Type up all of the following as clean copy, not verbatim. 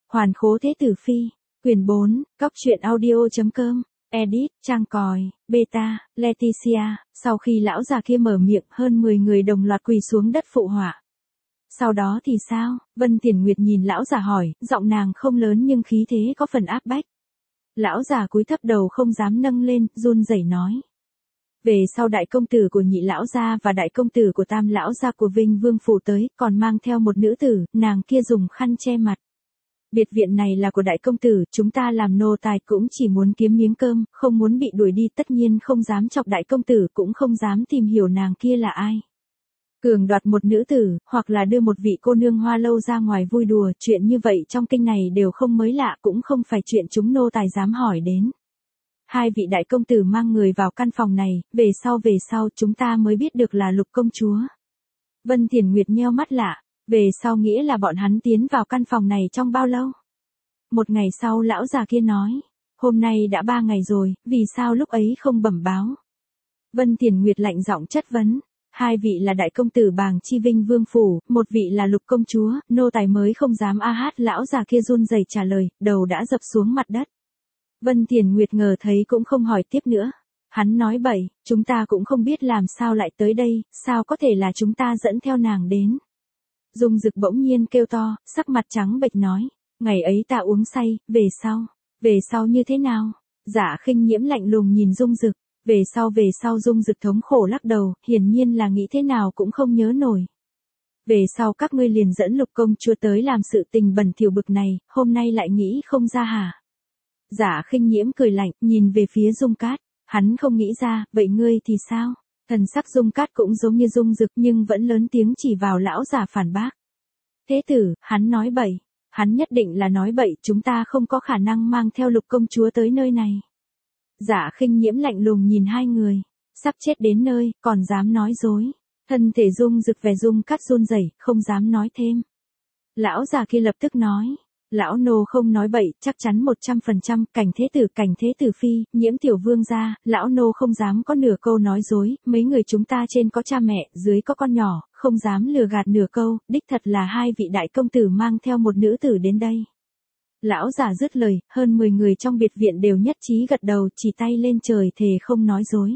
Hoàn khố thế tử phi, quyển 4, Cóc truyện audio.com, edit, trang còi, beta, Leticia. Sau khi lão già kia mở miệng, hơn 10 người đồng loạt quỳ xuống đất phụ họa. Sau đó thì sao? Vân Tiền Nguyệt nhìn lão già hỏi, giọng nàng không lớn nhưng khí thế có phần áp bách. Lão già cúi thấp đầu không dám nâng lên, run rẩy nói. Về sau đại công tử của Nhị lão gia và đại công tử của Tam lão gia của Vinh Vương phủ tới, còn mang theo một nữ tử, nàng kia dùng khăn che mặt. Biệt viện này là của đại công tử, chúng ta làm nô tài cũng chỉ muốn kiếm miếng cơm, không muốn bị đuổi đi, tất nhiên không dám chọc đại công tử, cũng không dám tìm hiểu nàng kia là ai. Cường đoạt một nữ tử, hoặc là đưa một vị cô nương hoa lâu ra ngoài vui đùa, chuyện như vậy trong kinh này đều không mới lạ, cũng không phải chuyện chúng nô tài dám hỏi đến. Hai vị đại công tử mang người vào căn phòng này, về sau chúng ta mới biết được là Lục công chúa. Vân Thiền Nguyệt nheo mắt lạ, về sau nghĩa là bọn hắn tiến vào căn phòng này trong bao lâu? Một ngày sau lão già kia nói, hôm nay đã 3 ngày rồi, vì sao lúc ấy không bẩm báo? Vân Thiền Nguyệt lạnh giọng chất vấn, hai vị là đại công tử Bàng Chi Vinh Vương phủ, một vị là Lục công chúa, nô tài mới không dám a hát. Lão già kia run rẩy trả lời, đầu đã dập xuống mặt đất. Vân Thiền Nguyệt ngờ thấy cũng không hỏi tiếp nữa. Hắn nói bậy, chúng ta cũng không biết làm sao lại tới đây, sao có thể là chúng ta dẫn theo nàng đến. Dung Dực bỗng nhiên kêu to, sắc mặt trắng bệch nói, ngày ấy ta uống say, về sau như thế nào? Dạ Khinh Nhiễm lạnh lùng nhìn Dung Dực, về sau Dung Dực thống khổ lắc đầu, hiển nhiên là nghĩ thế nào cũng không nhớ nổi. Về sau các ngươi liền dẫn Lục công chúa tới làm sự tình bẩn thỉu bực này, hôm nay lại nghĩ không ra hả? Dạ Khinh Nhiễm cười lạnh, nhìn về phía Dung Cát, hắn không nghĩ ra, vậy ngươi thì sao? Thần sắc Dung Cát cũng giống như Dung Dực nhưng vẫn lớn tiếng chỉ vào lão già phản bác. Thế tử, hắn nói bậy, hắn nhất định là nói bậy, chúng ta không có khả năng mang theo Lục công chúa tới nơi này. Dạ Khinh Nhiễm lạnh lùng nhìn hai người, sắp chết đến nơi, còn dám nói dối. Thân thể Dung Dực vẻ Dung Cát run rẩy, không dám nói thêm. Lão già kia lập tức nói, lão nô không nói bậy, chắc chắn 100%, cảnh thế tử phi, Nhiễm tiểu vương gia, lão nô không dám có nửa câu nói dối, mấy người chúng ta trên có cha mẹ, dưới có con nhỏ, không dám lừa gạt nửa câu, đích thật là hai vị đại công tử mang theo một nữ tử đến đây. Lão già dứt lời, hơn 10 người trong biệt viện đều nhất trí gật đầu, chỉ tay lên trời thề không nói dối.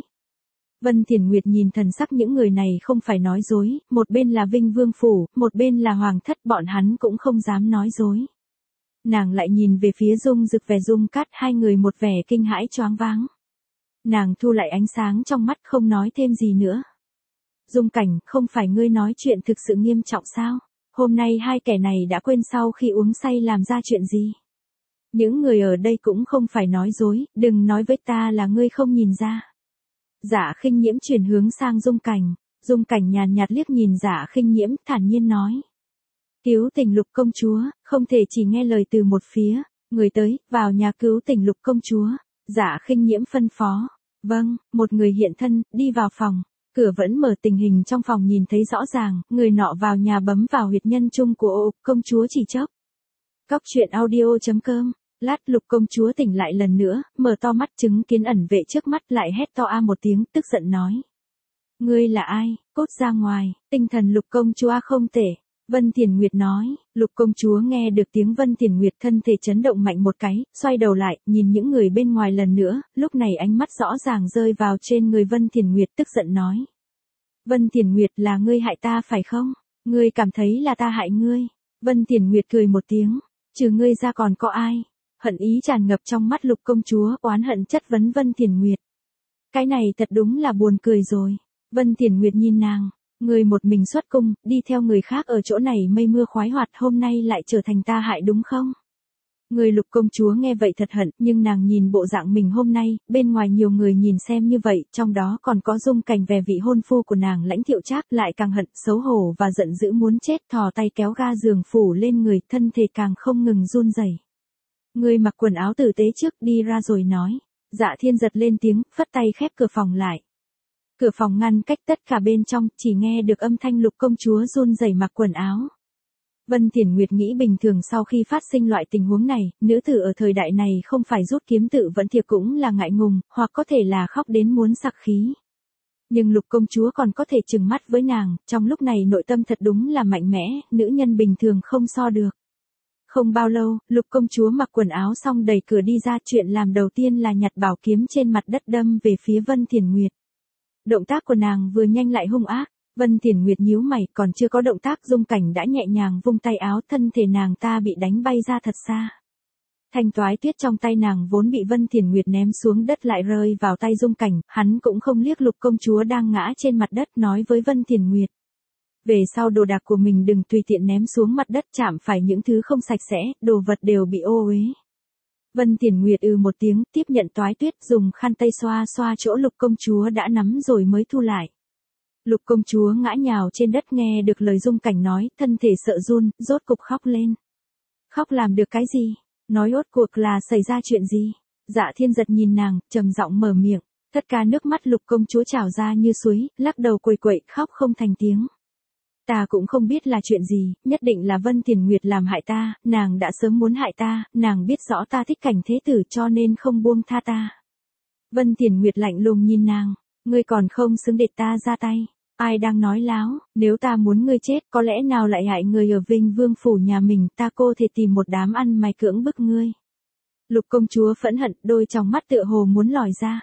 Vân Thiền Nguyệt nhìn thần sắc những người này không phải nói dối, một bên là Vinh Vương phủ, một bên là Hoàng thất, bọn hắn cũng không dám nói dối. Nàng lại nhìn về phía Dung Dực vẻ Dung Cát, hai người một vẻ kinh hãi choáng váng. Nàng thu lại ánh sáng trong mắt không nói thêm gì nữa. Dung Cảnh, không phải ngươi nói chuyện thực sự nghiêm trọng sao? Hôm nay hai kẻ này đã quên sau khi uống say làm ra chuyện gì? Những người ở đây cũng không phải nói dối, đừng nói với ta là ngươi không nhìn ra. Dạ Khinh Nhiễm chuyển hướng sang Dung Cảnh nhàn nhạt liếc nhìn Dạ Khinh Nhiễm, thản nhiên nói. Cứu tỉnh Lục công chúa, không thể chỉ nghe lời từ một phía, người tới, vào nhà cứu tỉnh Lục công chúa. Dạ Khinh Nhiễm phân phó. Vâng, một người hiện thân, đi vào phòng. Cửa vẫn mở, tình hình trong phòng nhìn thấy rõ ràng, người nọ vào nhà bấm vào huyệt nhân trung của công chúa chỉ chốc. Cóc truyện audio.com. Lát Lục công chúa tỉnh lại lần nữa, mở to mắt chứng kiến ẩn vệ trước mắt, lại hét to a một tiếng, tức giận nói. Ngươi là ai, cút ra ngoài, tinh thần Lục công chúa không tệ. Vân Thiền Nguyệt nói, Lục công chúa nghe được tiếng Vân Thiền Nguyệt thân thể chấn động mạnh một cái, xoay đầu lại, nhìn những người bên ngoài lần nữa, lúc này ánh mắt rõ ràng rơi vào trên người Vân Thiền Nguyệt, tức giận nói. Vân Thiền Nguyệt, là ngươi hại ta phải không? Ngươi cảm thấy là ta hại ngươi? Vân Thiền Nguyệt cười một tiếng, trừ ngươi ra còn có ai? Hận ý tràn ngập trong mắt Lục công chúa, oán hận chất vấn Vân Thiền Nguyệt. Cái này thật đúng là buồn cười rồi. Vân Thiền Nguyệt nhìn nàng. Người một mình xuất cung, đi theo người khác ở chỗ này mây mưa khoái hoạt, hôm nay lại trở thành ta hại đúng không? Người Lục công chúa nghe vậy thật hận, nhưng nàng nhìn bộ dạng mình hôm nay, bên ngoài nhiều người nhìn xem như vậy, trong đó còn có Dung Cảnh về vị hôn phu của nàng Lãnh Thiệu Trác, lại càng hận, xấu hổ và giận dữ muốn chết, thò tay kéo ga giường phủ lên người, thân thể càng không ngừng run rẩy. Người mặc quần áo tử tế trước, đi ra rồi nói. Dạ Thiên giật lên tiếng, phất tay khép cửa phòng lại. Cửa phòng ngăn cách tất cả bên trong, chỉ nghe được âm thanh Lục công chúa run rẩy mặc quần áo. Vân Thiền Nguyệt nghĩ bình thường sau khi phát sinh loại tình huống này, nữ tử ở thời đại này không phải rút kiếm tự vẫn thiệp cũng là ngại ngùng, hoặc có thể là khóc đến muốn sặc khí. Nhưng Lục công chúa còn có thể trừng mắt với nàng, trong lúc này nội tâm thật đúng là mạnh mẽ, nữ nhân bình thường không so được. Không bao lâu, Lục công chúa mặc quần áo xong đẩy cửa đi ra, chuyện làm đầu tiên là nhặt bảo kiếm trên mặt đất đâm về phía Vân Thiền Nguyệt. Động tác của nàng vừa nhanh lại hung ác, Vân Thiền Nguyệt nhíu mày, còn chưa có động tác Dung Cảnh đã nhẹ nhàng vung tay áo, thân thể nàng ta bị đánh bay ra thật xa. Thanh toái tuyết trong tay nàng vốn bị Vân Thiền Nguyệt ném xuống đất lại rơi vào tay Dung Cảnh, hắn cũng không liếc Lục công chúa đang ngã trên mặt đất, nói với Vân Thiền Nguyệt. Về sau đồ đạc của mình đừng tùy tiện ném xuống mặt đất, chạm phải những thứ không sạch sẽ, đồ vật đều bị ô uế. Vân Thiền Nguyệt một tiếng, tiếp nhận toái tuyết, dùng khăn tay xoa xoa chỗ Lục công chúa đã nắm rồi mới thu lại. Lục công chúa ngã nhào trên đất, nghe được lời Dung Cảnh nói, thân thể sợ run, rốt cục khóc lên. Khóc làm được cái gì? Nói rốt cuộc là xảy ra chuyện gì? Dạ Thiên Giật nhìn nàng, trầm giọng mở miệng, tất cả nước mắt Lục công chúa trào ra như suối, lắc đầu quầy quậy, khóc không thành tiếng. Ta cũng không biết là chuyện gì, nhất định là Vân Thiền Nguyệt làm hại ta, nàng đã sớm muốn hại ta, nàng biết rõ ta thích Cảnh Thế Tử cho nên không buông tha ta. Vân Thiền Nguyệt lạnh lùng nhìn nàng, ngươi còn không xứng để ta ra tay. Ai đang nói láo, nếu ta muốn ngươi chết, có lẽ nào lại hại người ở Vinh Vương phủ nhà mình, ta cô thể tìm một đám ăn mày cưỡng bức ngươi. Lục công chúa phẫn hận, đôi trong mắt tựa hồ muốn lòi ra.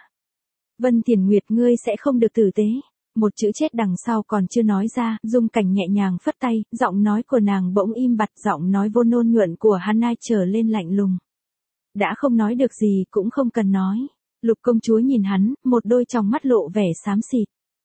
Vân Thiền Nguyệt, ngươi sẽ không được tử tế. Một chữ chết đằng sau còn chưa nói ra, Dung Cảnh nhẹ nhàng phất tay, giọng nói của nàng bỗng im bặt, giọng nói vô nôn nhuận của Hannah trở lên lạnh lùng. Đã không nói được gì cũng không cần nói. Lục công chúa nhìn hắn, một đôi trong mắt lộ vẻ xám xịt.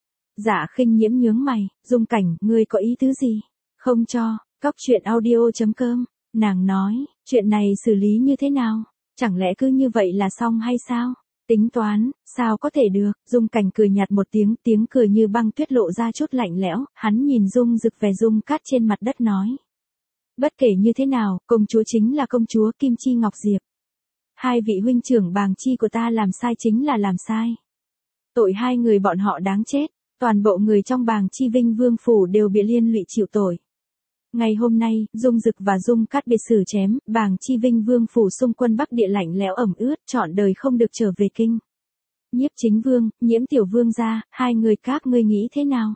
Dạ Khinh Nhiễm nhướng mày, Dung Cảnh, ngươi có ý tứ gì? Không cho, coctruyện.audio.com, nàng nói, chuyện này xử lý như thế nào? Chẳng lẽ cứ như vậy là xong hay sao? Tính toán, sao có thể được? Dung Cảnh cười nhạt một tiếng, tiếng cười như băng tuyết lộ ra chút lạnh lẽo, hắn nhìn Dung Dực về Dung Cát trên mặt đất nói. Bất kể như thế nào, công chúa chính là công chúa Kim Chi Ngọc Diệp. Hai vị huynh trưởng Bàng Chi của ta làm sai chính là làm sai. Tội hai người bọn họ đáng chết. Toàn bộ người trong Bàng Chi Vinh Vương phủ đều bị liên lụy chịu tội. Ngày hôm nay, Dung Dực và Dung Cát biệt xử chém, Bàng Chi Vinh Vương phủ xung quân Bắc Địa lạnh lẽo ẩm ướt, trọn đời không được trở về kinh. Nhiếp Chính Vương, Nhiễm Tiểu Vương gia, hai người các ngươi nghĩ thế nào?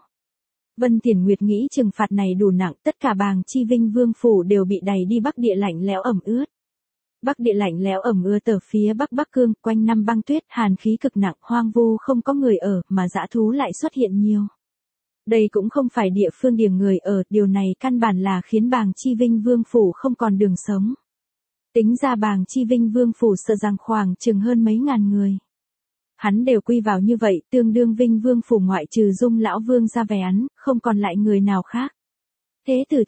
Vân Thiền Nguyệt nghĩ trừng phạt này đủ nặng, tất cả Bàng Chi Vinh Vương phủ đều bị đày đi Bắc Địa lạnh lẽo ẩm ướt. Bắc Địa lạnh lẽo ẩm ướt ở phía Bắc Bắc Cương, quanh năm băng tuyết, hàn khí cực nặng, hoang vu không có người ở, mà dã thú lại xuất hiện nhiều. Đây cũng không phải địa phương điểm người ở, điều này căn bản là khiến Bàng Chi Vinh Vương phủ không còn đường sống. Tính ra Bàng Chi Vinh Vương phủ sợ rằng khoảng chừng hơn mấy ngàn người. Hắn đều quy vào như vậy, tương đương Vinh Vương phủ ngoại trừ Dung lão vương ra vẻ án, không còn lại người nào khác. Thế tử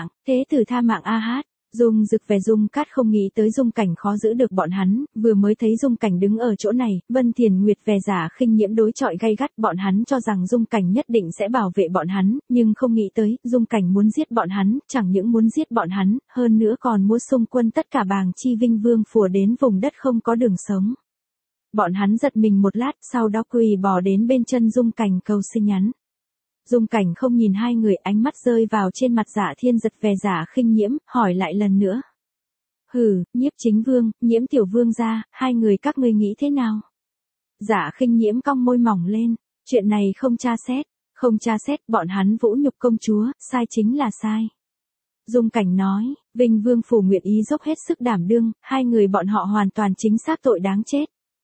tha mạng a hát. Dung Dực về Dung Cát không nghĩ tới Dung Cảnh khó giữ được bọn hắn, vừa mới thấy Dung Cảnh đứng ở chỗ này, Vân Thiền Nguyệt về Giả Khinh Nhiễm đối chọi gay gắt, bọn hắn cho rằng Dung Cảnh nhất định sẽ bảo vệ bọn hắn, nhưng không nghĩ tới, Dung Cảnh muốn giết bọn hắn, chẳng những muốn giết bọn hắn, hơn nữa còn muốn xung quân tất cả Bàng Chi Vinh Vương phủ đến vùng đất không có đường sống. Bọn hắn giật mình một lát, sau đó quỳ bò đến bên chân Dung Cảnh cầu xin nhắn. Dung Cảnh không nhìn hai người, ánh mắt rơi vào trên mặt Dạ Thiên Giật về Giả Khinh Nhiễm, hỏi lại lần nữa. Hừ, Nhiếp Chính Vương, Nhiễm Tiểu Vương gia, hai người các ngươi nghĩ thế nào? Dạ Khinh Nhiễm cong môi mỏng lên, chuyện này không tra xét, bọn hắn vũ nhục công chúa, sai chính là sai. Dung Cảnh nói, Vinh Vương phủ nguyện ý dốc hết sức đảm đương, hai người bọn họ hoàn toàn chính xác tội đáng chết.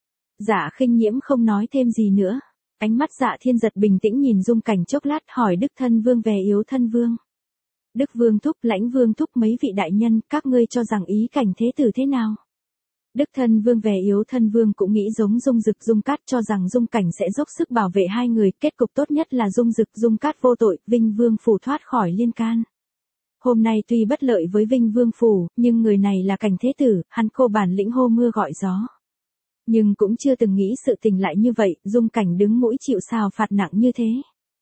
Dạ Khinh Nhiễm không nói thêm gì nữa. Ánh mắt Dạ Thiên Giật bình tĩnh nhìn Dung Cảnh chốc lát, hỏi Đức Thân Vương về Yếu Thân Vương. Đức Vương thúc, Lãnh Vương thúc, mấy vị đại nhân, các ngươi cho rằng ý Cảnh Thế Tử thế nào? Đức Thân Vương về Yếu Thân Vương cũng nghĩ giống Dung Dực Dung Cát, cho rằng Dung Cảnh sẽ dốc sức bảo vệ hai người, kết cục tốt nhất là Dung Dực Dung Cát vô tội, Vinh Vương phủ thoát khỏi liên can. Hôm nay tuy bất lợi với Vinh Vương phủ, nhưng người này là Cảnh Thế Tử, hắn cô bản lĩnh hô mưa gọi gió. Nhưng cũng chưa từng nghĩ sự tình lại như vậy, Dung Cảnh đứng mũi chịu sào phạt nặng như thế.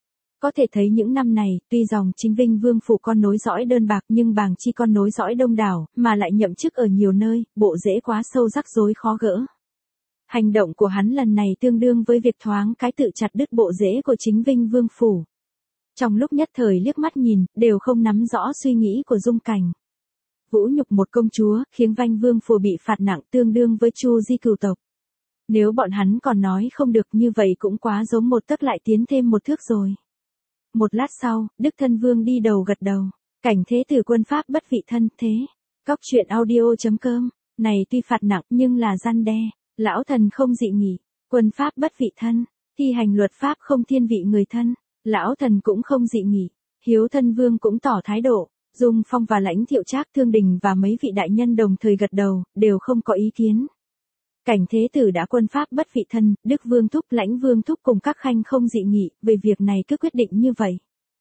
Có thể thấy những năm này, tuy dòng chính Vinh Vương phủ con nối dõi đơn bạc nhưng Bàng Chi con nối dõi đông đảo, mà lại nhậm chức ở nhiều nơi, bộ rễ quá sâu rắc rối khó gỡ. Hành động của hắn lần này tương đương với việc thoáng cái tự chặt đứt bộ rễ của chính Vinh Vương phủ. Trong lúc nhất thời liếc mắt nhìn, đều không nắm rõ suy nghĩ của Dung Cảnh. Vũ nhục một công chúa, khiến Vinh Vương phủ bị phạt nặng tương đương với Chu Di cửu tộc. Nếu bọn hắn còn nói không được như vậy cũng quá giống một tấc lại tiến thêm một thước rồi. Một lát sau, Đức Thân Vương đi đầu gật đầu. Cảnh Thế Tử quân pháp bất vị thân, thế. Cóc truyện audio.com, này tuy phạt nặng nhưng là răn đe, lão thần không dị nghị, quân pháp bất vị thân, thi hành luật pháp không thiên vị người thân, lão thần cũng không dị nghị, Hiếu Thân Vương cũng tỏ thái độ, Dung Phong và Lãnh Thiệu Trác Thương Đình và mấy vị đại nhân đồng thời gật đầu, đều không có ý kiến. Cảnh Thế Tử đã quân pháp bất vị thân, Đức Vương Thúc Lãnh Vương Thúc cùng các khanh không dị nghị, về việc này cứ quyết định như vậy.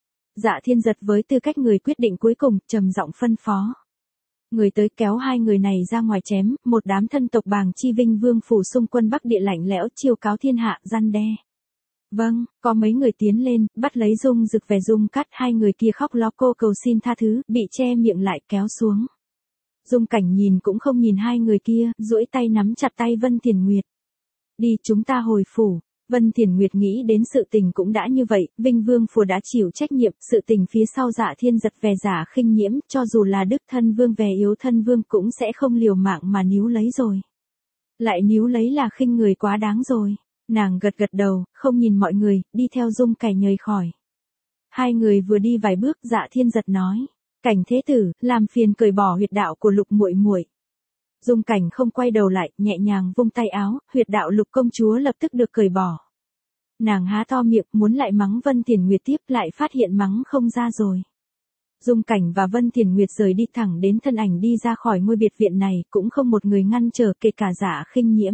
Dạ Thiên Giật với tư cách người quyết định cuối cùng, trầm giọng phân phó. Người tới kéo hai người này ra ngoài chém, một đám thân tộc Bàng Chi Vinh Vương phủ xung quân Bắc Địa lạnh lẽo chiêu cáo thiên hạ, răn đe. Vâng, có mấy người tiến lên, bắt lấy Dung Dực về Dung Cát, hai người kia khóc lóc cô cầu xin tha thứ, bị che miệng lại kéo xuống. Dung Cảnh nhìn cũng không nhìn hai người kia, duỗi tay nắm chặt tay Vân Thiền Nguyệt. Đi, chúng ta hồi phủ. Vân Thiền Nguyệt nghĩ đến sự tình cũng đã như vậy, Vinh Vương phủ đã chịu trách nhiệm, sự tình phía sau Dạ Thiên Giật về giả khinh nhiễm, cho dù là Đức Thân Vương về Yếu Thân Vương cũng sẽ không liều mạng mà níu lấy rồi. Lại níu lấy là khinh người quá đáng rồi. Nàng gật gật đầu, không nhìn mọi người, đi theo Dung Cảnh nhời khỏi. Hai người vừa đi vài bước, Dạ Thiên Giật nói, Cảnh Thế Tử, làm phiền cởi bỏ huyệt đạo của Lục muội muội. Dung Cảnh không quay đầu lại, nhẹ nhàng vung tay áo, huyệt đạo Lục công chúa lập tức được cởi bỏ. Nàng há to miệng, muốn lại mắng Vân Thiền Nguyệt tiếp, lại phát hiện mắng không ra rồi. Dung Cảnh và Vân Thiền Nguyệt rời đi thẳng đến thân ảnh đi ra khỏi ngôi biệt viện này, cũng không một người ngăn trở, kể cả Dạ khinh nhiễm.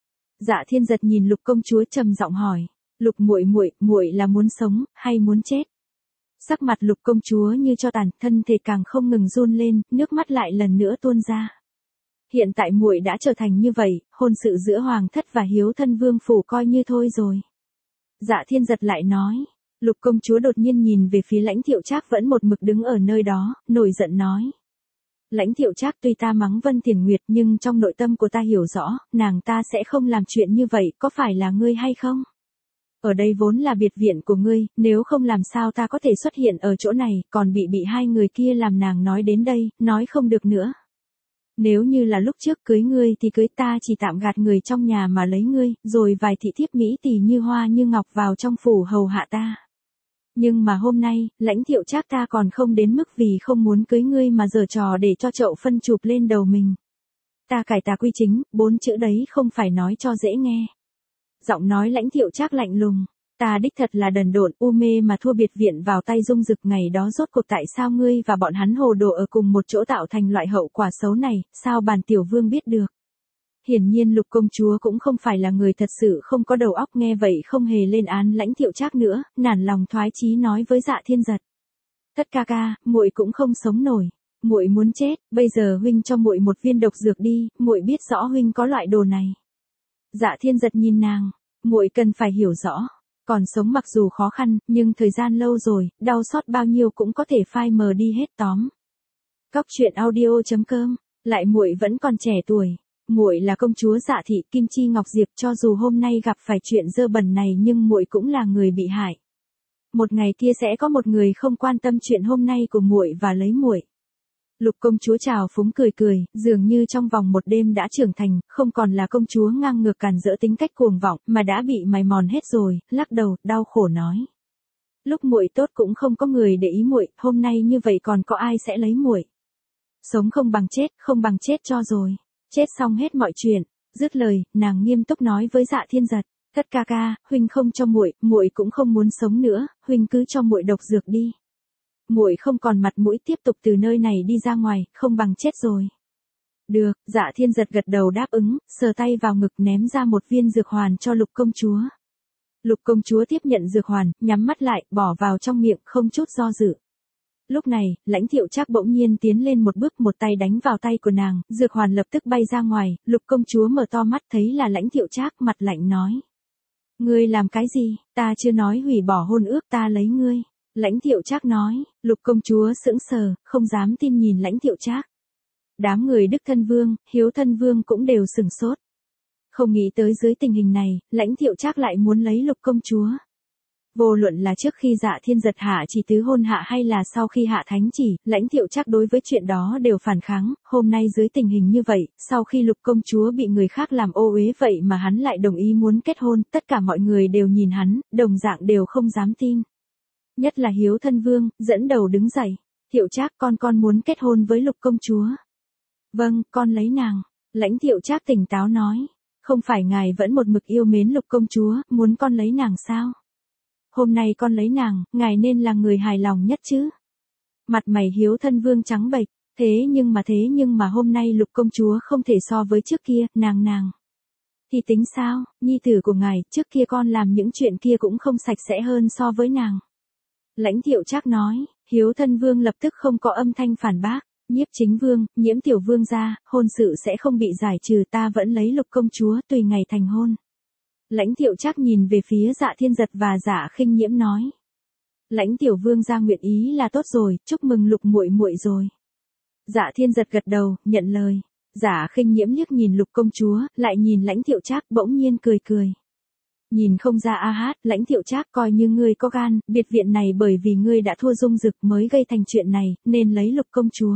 Dạ Thiên Giật nhìn Lục công chúa trầm giọng hỏi, Lục muội muội, muội là muốn sống hay muốn chết? Sắc mặt Lục công chúa như cho tàn, thân thể càng không ngừng run lên, nước mắt lại lần nữa tuôn ra. Hiện tại muội đã trở thành như vậy, hôn sự giữa Hoàng thất và Hiếu Thân Vương phủ coi như thôi rồi. Dạ Thiên Giật lại nói, Lục công chúa đột nhiên nhìn về phía Lãnh Thiệu Trác vẫn một mực đứng ở nơi đó, nổi giận nói. Lãnh Thiệu Trác, tuy ta mắng Vân Thiền Nguyệt nhưng trong nội tâm của ta hiểu rõ, nàng ta sẽ không làm chuyện như vậy, có phải là ngươi hay không? Ở đây vốn là biệt viện của ngươi, nếu không làm sao ta có thể xuất hiện ở chỗ này, còn bị hai người kia làm nàng nói đến đây, nói không được nữa. Nếu như là lúc trước cưới ngươi thì cưới ta chỉ tạm gạt người trong nhà mà lấy ngươi, rồi vài thị thiếp mỹ tỷ như hoa như ngọc vào trong phủ hầu hạ ta. Nhưng mà hôm nay, Lãnh Thiệu Trác ta còn không đến mức vì không muốn cưới ngươi mà giở trò để cho chậu phân chụp lên đầu mình. Ta cải tà quy chính, 4 chữ đấy không phải nói cho dễ nghe. Giọng nói Lãnh Thiệu Trác lạnh lùng, ta đích thật là đần độn u mê mà thua biệt viện vào tay Dung Dực, ngày đó rốt cuộc tại sao ngươi và bọn hắn hồ đồ ở cùng một chỗ tạo thành loại hậu quả xấu này, sao bản tiểu vương biết được. Hiển nhiên Lục công chúa cũng không phải là người thật sự không có đầu óc, nghe vậy không hề lên án Lãnh Thiệu Trác nữa, nản lòng thoái chí nói với Dạ Thiên Giật. Thất ca ca, muội cũng không sống nổi, muội muốn chết, bây giờ huynh cho muội một viên độc dược đi, muội biết rõ huynh có loại đồ này. Dạ Thiên Giật nhìn nàng, muội cần phải hiểu rõ, còn sống mặc dù khó khăn, nhưng thời gian lâu rồi, đau xót bao nhiêu cũng có thể phai mờ đi hết tóm. Cóc truyện audio.com, lại muội vẫn còn trẻ tuổi. Muội là công chúa Dạ thị Kim Chi Ngọc Diệp, cho dù hôm nay gặp phải chuyện dơ bẩn này nhưng muội cũng là người bị hại. Một ngày kia sẽ có một người không quan tâm chuyện hôm nay của muội và lấy muội. Lục công chúa trào phúng cười cười, dường như trong vòng một đêm đã trưởng thành, không còn là công chúa ngang ngược càn rỡ tính cách cuồng vọng, mà đã bị mài mòn hết rồi, lắc đầu, đau khổ nói. Lúc muội tốt cũng không có người để ý muội, hôm nay như vậy còn có ai sẽ lấy muội? Sống không bằng chết, không bằng chết cho rồi. Chết xong hết mọi chuyện. Dứt lời, nàng nghiêm túc nói với Dạ Thiên Giật, Thất ca ca, huynh không cho muội, muội cũng không muốn sống nữa, huynh cứ cho muội độc dược đi. Muội không còn mặt mũi tiếp tục từ nơi này đi ra ngoài, không bằng chết rồi. Được, Dạ Thiên Giật gật đầu đáp ứng, sờ tay vào ngực ném ra một viên dược hoàn cho Lục công chúa. Lục công chúa tiếp nhận dược hoàn, nhắm mắt lại, bỏ vào trong miệng, không chút do dự. Lúc này, Lãnh Thiệu Trác bỗng nhiên tiến lên một bước, một tay đánh vào tay của nàng, dược hoàn lập tức bay ra ngoài, Lục công chúa mở to mắt thấy là Lãnh Thiệu Trác, mặt lạnh nói. Ngươi làm cái gì, ta chưa nói hủy bỏ hôn ước, ta lấy ngươi. Lãnh Thiệu Trác nói, Lục công chúa sững sờ, không dám tin nhìn Lãnh Thiệu Trác. Đám người Đức Thân Vương, Hiếu Thân Vương cũng đều sửng sốt. Không nghĩ tới dưới tình hình này, Lãnh Thiệu Trác lại muốn lấy Lục công chúa. Vô luận là trước khi Dạ Thiên Giật hạ chỉ tứ hôn hạ hay là sau khi hạ thánh chỉ, Lãnh Thiệu Trác đối với chuyện đó đều phản kháng, hôm nay dưới tình hình như vậy, sau khi Lục công chúa bị người khác làm ô uế vậy mà hắn lại đồng ý muốn kết hôn, tất cả mọi người đều nhìn hắn, đồng dạng đều không dám tin. Nhất là Hiếu Thân Vương, dẫn đầu đứng dậy, Thiệu Trác con muốn kết hôn với Lục công chúa. Vâng, con lấy nàng. Lãnh Thiệu Trác tỉnh táo nói. Không phải ngài vẫn một mực yêu mến Lục công chúa, muốn con lấy nàng sao? Hôm nay con lấy nàng, ngài nên là người hài lòng nhất chứ. Mặt mày Hiếu Thân Vương trắng bệch, thế nhưng mà hôm nay Lục công chúa không thể so với trước kia, nàng. Thì tính sao, nhi tử của ngài, trước kia con làm những chuyện kia cũng không sạch sẽ hơn so với nàng. Lãnh Thiệu Trác nói, Hiếu Thân Vương lập tức không có âm thanh phản bác. Nhiếp Chính Vương, Nhiễm tiểu vương gia, hôn sự sẽ không bị giải trừ, ta vẫn lấy Lục công chúa tùy ngày thành hôn. Lãnh Thiệu Trác nhìn về phía Dạ Thiên Giật và Dạ Khinh Nhiễm nói. Lãnh tiểu vương gia nguyện ý là tốt rồi, chúc mừng Lục muội muội rồi. Dạ Thiên Giật gật đầu, nhận lời. Dạ Khinh Nhiễm liếc nhìn Lục công chúa, lại nhìn Lãnh Thiệu Trác, bỗng nhiên cười. Nhìn không ra a hát, Lãnh Thiệu Trác, coi như ngươi có gan, biệt viện này bởi vì ngươi đã thua Dung Dực mới gây thành chuyện này, nên lấy Lục công chúa.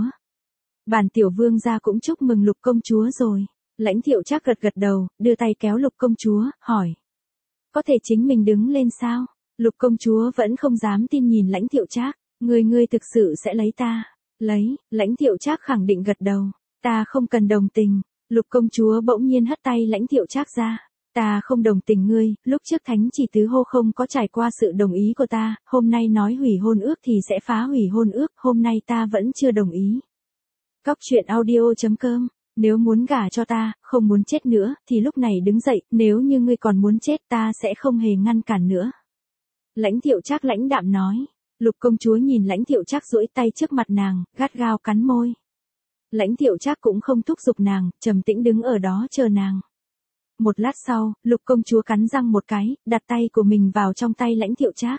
Bản tiểu vương gia cũng chúc mừng Lục công chúa rồi. Lãnh Thiệu Trác gật đầu, đưa tay kéo Lục công chúa, hỏi. Có thể chính mình đứng lên sao? Lục công chúa vẫn không dám tin nhìn Lãnh Thiệu Trác. Ngươi thực sự sẽ lấy ta? Lấy, Lãnh Thiệu Trác khẳng định gật đầu. Ta không cần đồng tình. Lục công chúa bỗng nhiên hất tay Lãnh Thiệu Trác ra. Ta không đồng tình ngươi, lúc trước Thánh Chỉ Tứ Hô không có trải qua sự đồng ý của ta, hôm nay nói hủy hôn ước thì sẽ phá hủy hôn ước, hôm nay ta vẫn chưa đồng ý. Cóc truyện audio.com. Nếu muốn gả cho ta, không muốn chết nữa, thì lúc này đứng dậy, nếu như ngươi còn muốn chết ta sẽ không hề ngăn cản nữa. Lãnh Thiệu Trác lãnh đạm nói. Lục công chúa nhìn Lãnh Thiệu Trác duỗi tay trước mặt nàng, gắt gao cắn môi. Lãnh Thiệu Trác cũng không thúc giục nàng, trầm tĩnh đứng ở đó chờ nàng. Một lát sau, Lục công chúa cắn răng một cái, đặt tay của mình vào trong tay Lãnh Thiệu Trác.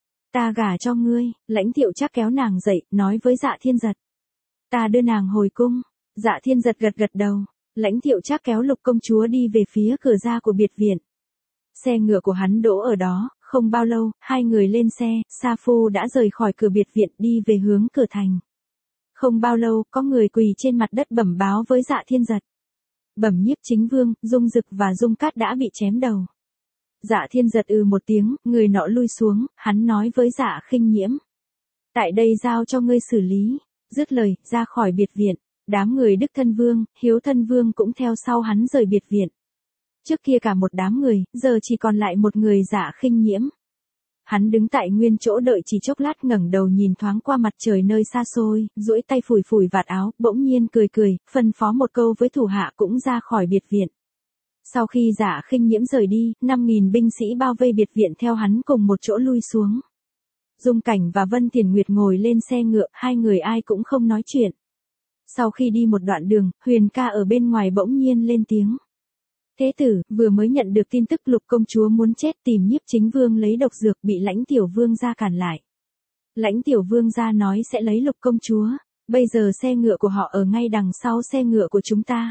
Ta gả cho ngươi. Lãnh Thiệu Trác kéo nàng dậy, nói với Dạ Thiên Giật. Ta đưa nàng hồi cung. Dạ Thiên Giật gật đầu. Lãnh Thiệu Trác kéo Lục công chúa đi về phía cửa ra của biệt viện. Xe ngựa của hắn đỗ ở đó, không bao lâu, hai người lên xe, Sa Phu đã rời khỏi cửa biệt viện đi về hướng cửa thành. Không bao lâu, có người quỳ trên mặt đất bẩm báo với Dạ Thiên Giật. Bẩm Nhiếp Chính Vương, Dung Dực và Dung Cát đã bị chém đầu. Dạ Thiên Giật một tiếng, người nọ lui xuống, hắn nói với Dạ Khinh Nhiễm. Tại đây giao cho ngươi xử lý. Dứt lời, ra khỏi biệt viện. Đám người Đức Thân Vương, Hiếu Thân Vương cũng theo sau hắn rời biệt viện. Trước kia cả một đám người, giờ chỉ còn lại một người Dạ Khinh Nhiễm. Hắn đứng tại nguyên chỗ đợi chỉ chốc lát, ngẩng đầu nhìn thoáng qua mặt trời nơi xa xôi, duỗi tay phủi vạt áo, bỗng nhiên cười, phân phó một câu với thủ hạ cũng ra khỏi biệt viện. Sau khi Dạ Khinh Nhiễm rời đi, 5.000 binh sĩ bao vây biệt viện theo hắn cùng một chỗ lui xuống. Dung Cảnh và Vân Thiền Nguyệt ngồi lên xe ngựa, hai người ai cũng không nói chuyện. Sau khi đi một đoạn đường, Huyền Ca ở bên ngoài bỗng nhiên lên tiếng. Thế tử, vừa mới nhận được tin tức Lục công chúa muốn chết, tìm Nhiếp Chính Vương lấy độc dược, bị Lãnh tiểu vương gia cản lại. Lãnh tiểu vương gia nói sẽ lấy Lục công chúa, bây giờ xe ngựa của họ ở ngay đằng sau xe ngựa của chúng ta.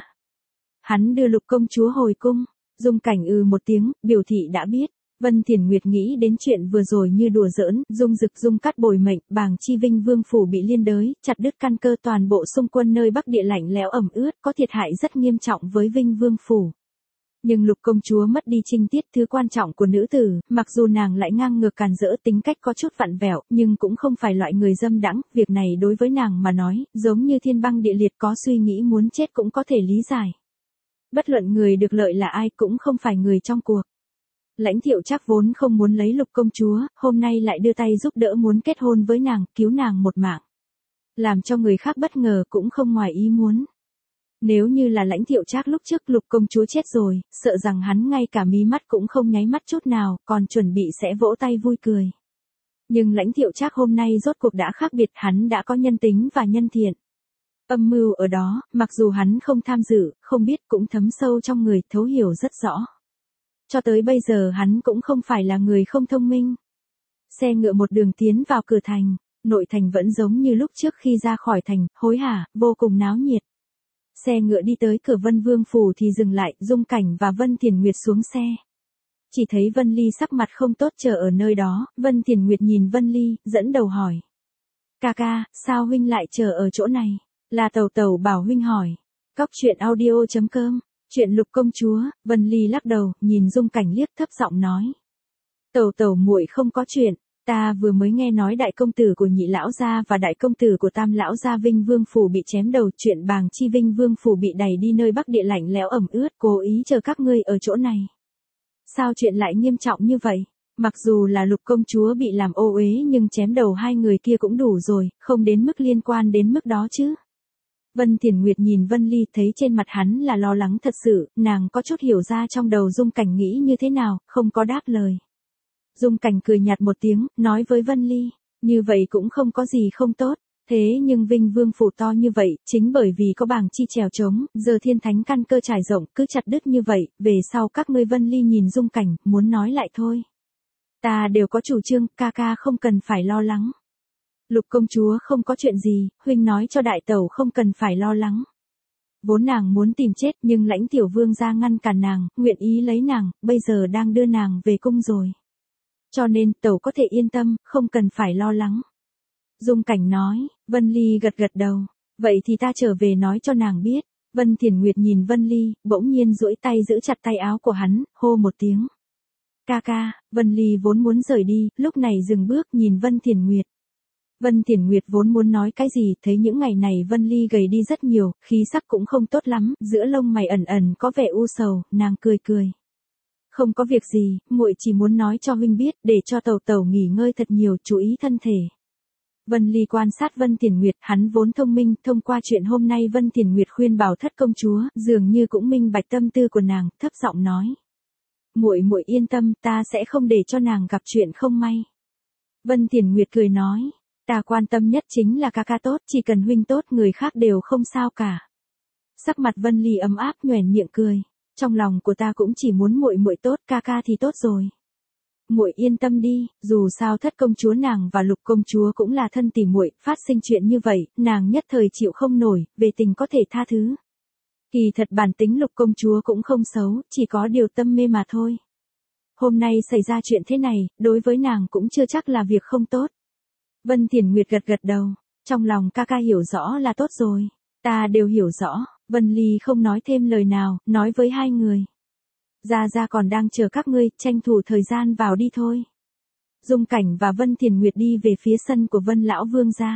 Hắn đưa Lục công chúa hồi cung. Dung Cảnh một tiếng, biểu thị đã biết. Vân Thiền Nguyệt nghĩ đến chuyện vừa rồi như đùa giỡn, Dung Dực Dung Cát bồi mệnh, Bàng Chi Vinh Vương phủ bị liên đới, chặt đứt căn cơ, toàn bộ xung quân nơi Bắc Địa lạnh lẽo ẩm ướt, có thiệt hại rất nghiêm trọng với Vinh Vương phủ. Nhưng Lục công chúa mất đi trinh tiết, thứ quan trọng của nữ tử, mặc dù nàng lại ngang ngược càn rỡ, tính cách có chút vặn vẹo, nhưng cũng không phải loại người dâm đãng, việc này đối với nàng mà nói, giống như thiên băng địa liệt, có suy nghĩ muốn chết cũng có thể lý giải. Bất luận người được lợi là ai cũng không phải người trong cuộc. Lãnh Thiệu Trác vốn không muốn lấy Lục công chúa, hôm nay lại đưa tay giúp đỡ muốn kết hôn với nàng, cứu nàng một mạng. Làm cho người khác bất ngờ cũng không ngoài ý muốn. Nếu như là Lãnh Thiệu Trác lúc trước Lục công chúa chết rồi, sợ rằng hắn ngay cả mí mắt cũng không nháy mắt chút nào, còn chuẩn bị sẽ vỗ tay vui cười. Nhưng Lãnh Thiệu Trác hôm nay rốt cuộc đã khác biệt, hắn đã có nhân tính và nhân thiện. Âm mưu ở đó, mặc dù hắn không tham dự, không biết, cũng thấm sâu trong người, thấu hiểu rất rõ. Cho tới bây giờ hắn cũng không phải là người không thông minh. Xe ngựa một đường tiến vào cửa thành, nội thành vẫn giống như lúc trước khi ra khỏi thành, hối hả, vô cùng náo nhiệt. Xe ngựa đi tới cửa Vân Vương phủ thì dừng lại, Dung Cảnh và Vân Thiền Nguyệt xuống xe. Chỉ thấy Vân Ly sắc mặt không tốt chờ ở nơi đó, Vân Thiền Nguyệt nhìn Vân Ly, dẫn đầu hỏi. Ca, sao huynh lại chờ ở chỗ này? Là tẩu tẩu bảo huynh hỏi. Cóc truyện audio.com. Chuyện Lục công chúa. Vân Ly lắc đầu, nhìn Dung Cảnh liếc, thấp giọng nói. Tẩu tẩu muội không có chuyện. Ta vừa mới nghe nói đại công tử của Nhị lão gia và đại công tử của Tam lão gia Vinh Vương phủ bị chém đầu, chuyện Bàng Chi Vinh Vương phủ bị đày đi nơi Bắc Địa lạnh lẽo ẩm ướt, cố ý chờ các ngươi ở chỗ này. Sao chuyện lại nghiêm trọng như vậy? Mặc dù là Lục công chúa bị làm ô uế nhưng chém đầu hai người kia cũng đủ rồi, không đến mức liên quan đến mức đó chứ. Vân Thiển Nguyệt nhìn Vân Ly, thấy trên mặt hắn là lo lắng thật sự, nàng có chút hiểu ra trong đầu Dung Cảnh nghĩ như thế nào, không có đáp lời. Dung Cảnh cười nhạt một tiếng, nói với Vân Ly, như vậy cũng không có gì không tốt, thế nhưng Vinh Vương phủ to như vậy, chính bởi vì có Bàng Chi trèo trống, giờ thiên thánh căn cơ trải rộng, cứ chặt đứt như vậy, về sau các ngươi. Vân Ly nhìn Dung Cảnh, muốn nói lại thôi. Ta đều có chủ trương, ca ca không cần phải lo lắng. Lục công chúa không có chuyện gì, huynh nói cho đại tẩu không cần phải lo lắng. Vốn nàng muốn tìm chết nhưng Lãnh tiểu vương ra ngăn cản nàng, nguyện ý lấy nàng, bây giờ đang đưa nàng về cung rồi. Cho nên tẩu có thể yên tâm, không cần phải lo lắng. Dung Cảnh nói, Vân Ly gật gật đầu, vậy thì ta trở về nói cho nàng biết. Vân Thiển Nguyệt nhìn Vân Ly, bỗng nhiên duỗi tay giữ chặt tay áo của hắn, hô một tiếng. Ca ca. Vân Ly vốn muốn rời đi, lúc này dừng bước nhìn Vân Thiển Nguyệt. Vân Thiển Nguyệt vốn muốn nói cái gì, thấy những ngày này Vân Ly gầy đi rất nhiều, khí sắc cũng không tốt lắm, giữa lông mày ẩn ẩn có vẻ u sầu, nàng cười cười. Không có việc gì, muội chỉ muốn nói cho huynh biết, để cho tẩu tẩu nghỉ ngơi thật nhiều, chú ý thân thể. Vân Ly quan sát Vân Thiển Nguyệt, hắn vốn thông minh, thông qua chuyện hôm nay Vân Thiển Nguyệt khuyên bảo thất công chúa, dường như cũng minh bạch tâm tư của nàng, thấp giọng nói. Muội muội yên tâm, ta sẽ không để cho nàng gặp chuyện không may. Vân Thiển Nguyệt cười nói, ta quan tâm nhất chính là ca ca tốt, chỉ cần huynh tốt người khác đều không sao cả. Sắc mặt Vân Ly ấm áp nhoẻn miệng cười, trong lòng của ta cũng chỉ muốn muội muội tốt, ca ca thì tốt rồi. Muội yên tâm đi, dù sao thất công chúa nàng và Lục công chúa cũng là thân tỉ muội, phát sinh chuyện như vậy, nàng nhất thời chịu không nổi, về tình có thể tha thứ. Kỳ thật bản tính Lục công chúa cũng không xấu, chỉ có điều tâm mê mà thôi. Hôm nay xảy ra chuyện thế này, đối với nàng cũng chưa chắc là việc không tốt. Vân Thiển Nguyệt gật gật đầu, trong lòng ca ca hiểu rõ là tốt rồi, ta đều hiểu rõ. Vân Ly không nói thêm lời nào, nói với hai người. Gia Gia còn đang chờ các ngươi, tranh thủ thời gian vào đi thôi. Dung Cảnh và Vân Thiển Nguyệt đi về phía sân của Vân Lão Vương gia.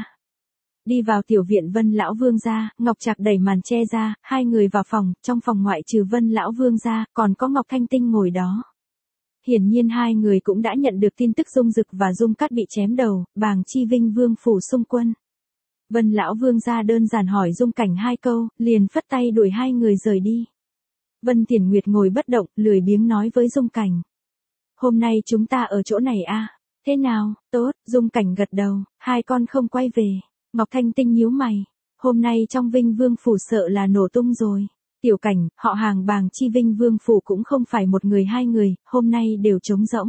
Đi vào tiểu viện Vân Lão Vương gia, Ngọc Trạc đẩy màn che ra, hai người vào phòng, trong phòng ngoại trừ Vân Lão Vương gia, còn có Ngọc Thanh Tinh ngồi đó. Hiển nhiên hai người cũng đã nhận được tin tức Dung Dực và Dung Cát bị chém đầu, Bàng Chi Vinh Vương phủ xung quân. Vân Lão Vương gia đơn giản hỏi Dung Cảnh hai câu, liền phất tay đuổi hai người rời đi. Vân Thiển Nguyệt ngồi bất động, lười biếng nói với Dung Cảnh. Hôm nay chúng ta ở chỗ này à? Thế nào? Tốt. Dung Cảnh gật đầu, hai con không quay về. Ngọc Thanh Tinh nhíu mày. Hôm nay trong Vinh Vương phủ sợ là nổ tung rồi. Tiểu Cảnh, họ hàng Bàng Chi Vinh Vương phủ cũng không phải một người hai người, hôm nay đều trống rỗng.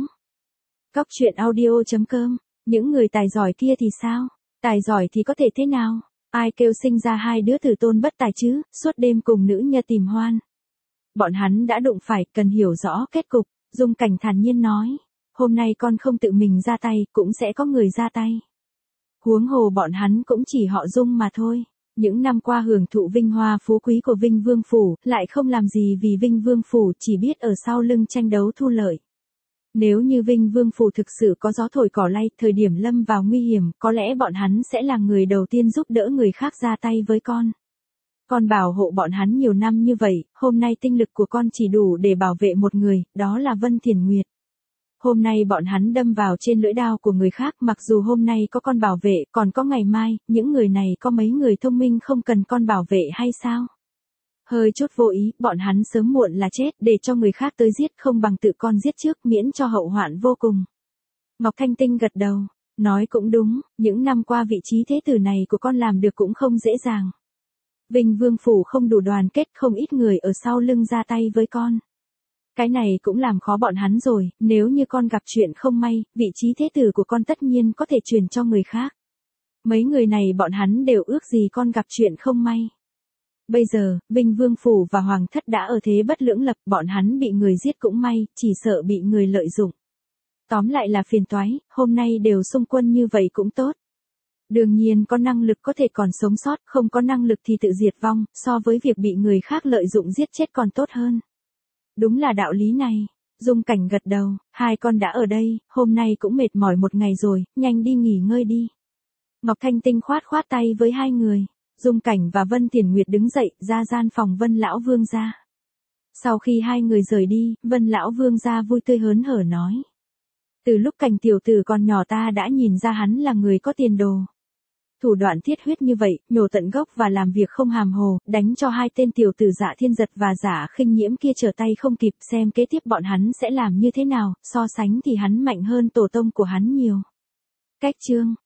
Cóc truyện audio.com. Những người tài giỏi kia thì sao? Tài giỏi thì có thể thế nào? Ai kêu sinh ra hai đứa tử tôn bất tài chứ, suốt đêm cùng nữ nhân tìm hoan. Bọn hắn đã đụng phải, cần hiểu rõ kết cục. Dung Cảnh thản nhiên nói. Hôm nay con không tự mình ra tay, cũng sẽ có người ra tay. Huống hồ bọn hắn cũng chỉ họ Dung mà thôi. Những năm qua hưởng thụ vinh hoa phú quý của Vinh Vương phủ, lại không làm gì vì Vinh Vương phủ, chỉ biết ở sau lưng tranh đấu thu lợi. Nếu như Vinh Vương phủ thực sự có gió thổi cỏ lay, thời điểm lâm vào nguy hiểm, có lẽ bọn hắn sẽ là người đầu tiên giúp đỡ người khác ra tay với con. Con bảo hộ bọn hắn nhiều năm như vậy, hôm nay tinh lực của con chỉ đủ để bảo vệ một người, đó là Vân Thiển Nguyệt. Hôm nay bọn hắn đâm vào trên lưỡi đao của người khác, mặc dù hôm nay có con bảo vệ, còn có ngày mai, những người này có mấy người thông minh không cần con bảo vệ hay sao? Hơi chút vô ý, bọn hắn sớm muộn là chết, để cho người khác tới giết không bằng tự con giết trước, miễn cho hậu hoạn vô cùng. Ngọc Thanh Tinh gật đầu, nói cũng đúng, những năm qua vị trí thế tử này của con làm được cũng không dễ dàng. Vinh Vương phủ không đủ đoàn kết, không ít người ở sau lưng ra tay với con. Cái này cũng làm khó bọn hắn rồi, nếu như con gặp chuyện không may, vị trí thế tử của con tất nhiên có thể truyền cho người khác. Mấy người này bọn hắn đều ước gì con gặp chuyện không may. Bây giờ, Vinh Vương phủ và Hoàng thất đã ở thế bất lưỡng lập, bọn hắn bị người giết cũng may, chỉ sợ bị người lợi dụng. Tóm lại là phiền toái, hôm nay đều xung quân như vậy cũng tốt. Đương nhiên có năng lực có thể còn sống sót, không có năng lực thì tự diệt vong, so với việc bị người khác lợi dụng giết chết còn tốt hơn. Đúng là đạo lý này. Dung Cảnh gật đầu, hai con đã ở đây, hôm nay cũng mệt mỏi một ngày rồi, nhanh đi nghỉ ngơi đi. Ngọc Thanh Tinh khoát khoát tay với hai người. Dung Cảnh và Vân Thiển Nguyệt đứng dậy, ra gian phòng Vân Lão Vương gia. Sau khi hai người rời đi, Vân Lão Vương gia vui tươi hớn hở nói. Từ lúc Cảnh tiểu tử còn nhỏ ta đã nhìn ra hắn là người có tiền đồ. Thủ đoạn thiết huyết như vậy, nhổ tận gốc và làm việc không hàm hồ, đánh cho hai tên tiểu tử Dạ Thiên Giật và Dạ Khinh Nhiễm kia trở tay không kịp, xem kế tiếp bọn hắn sẽ làm như thế nào, so sánh thì hắn mạnh hơn tổ tông của hắn nhiều. Cách chương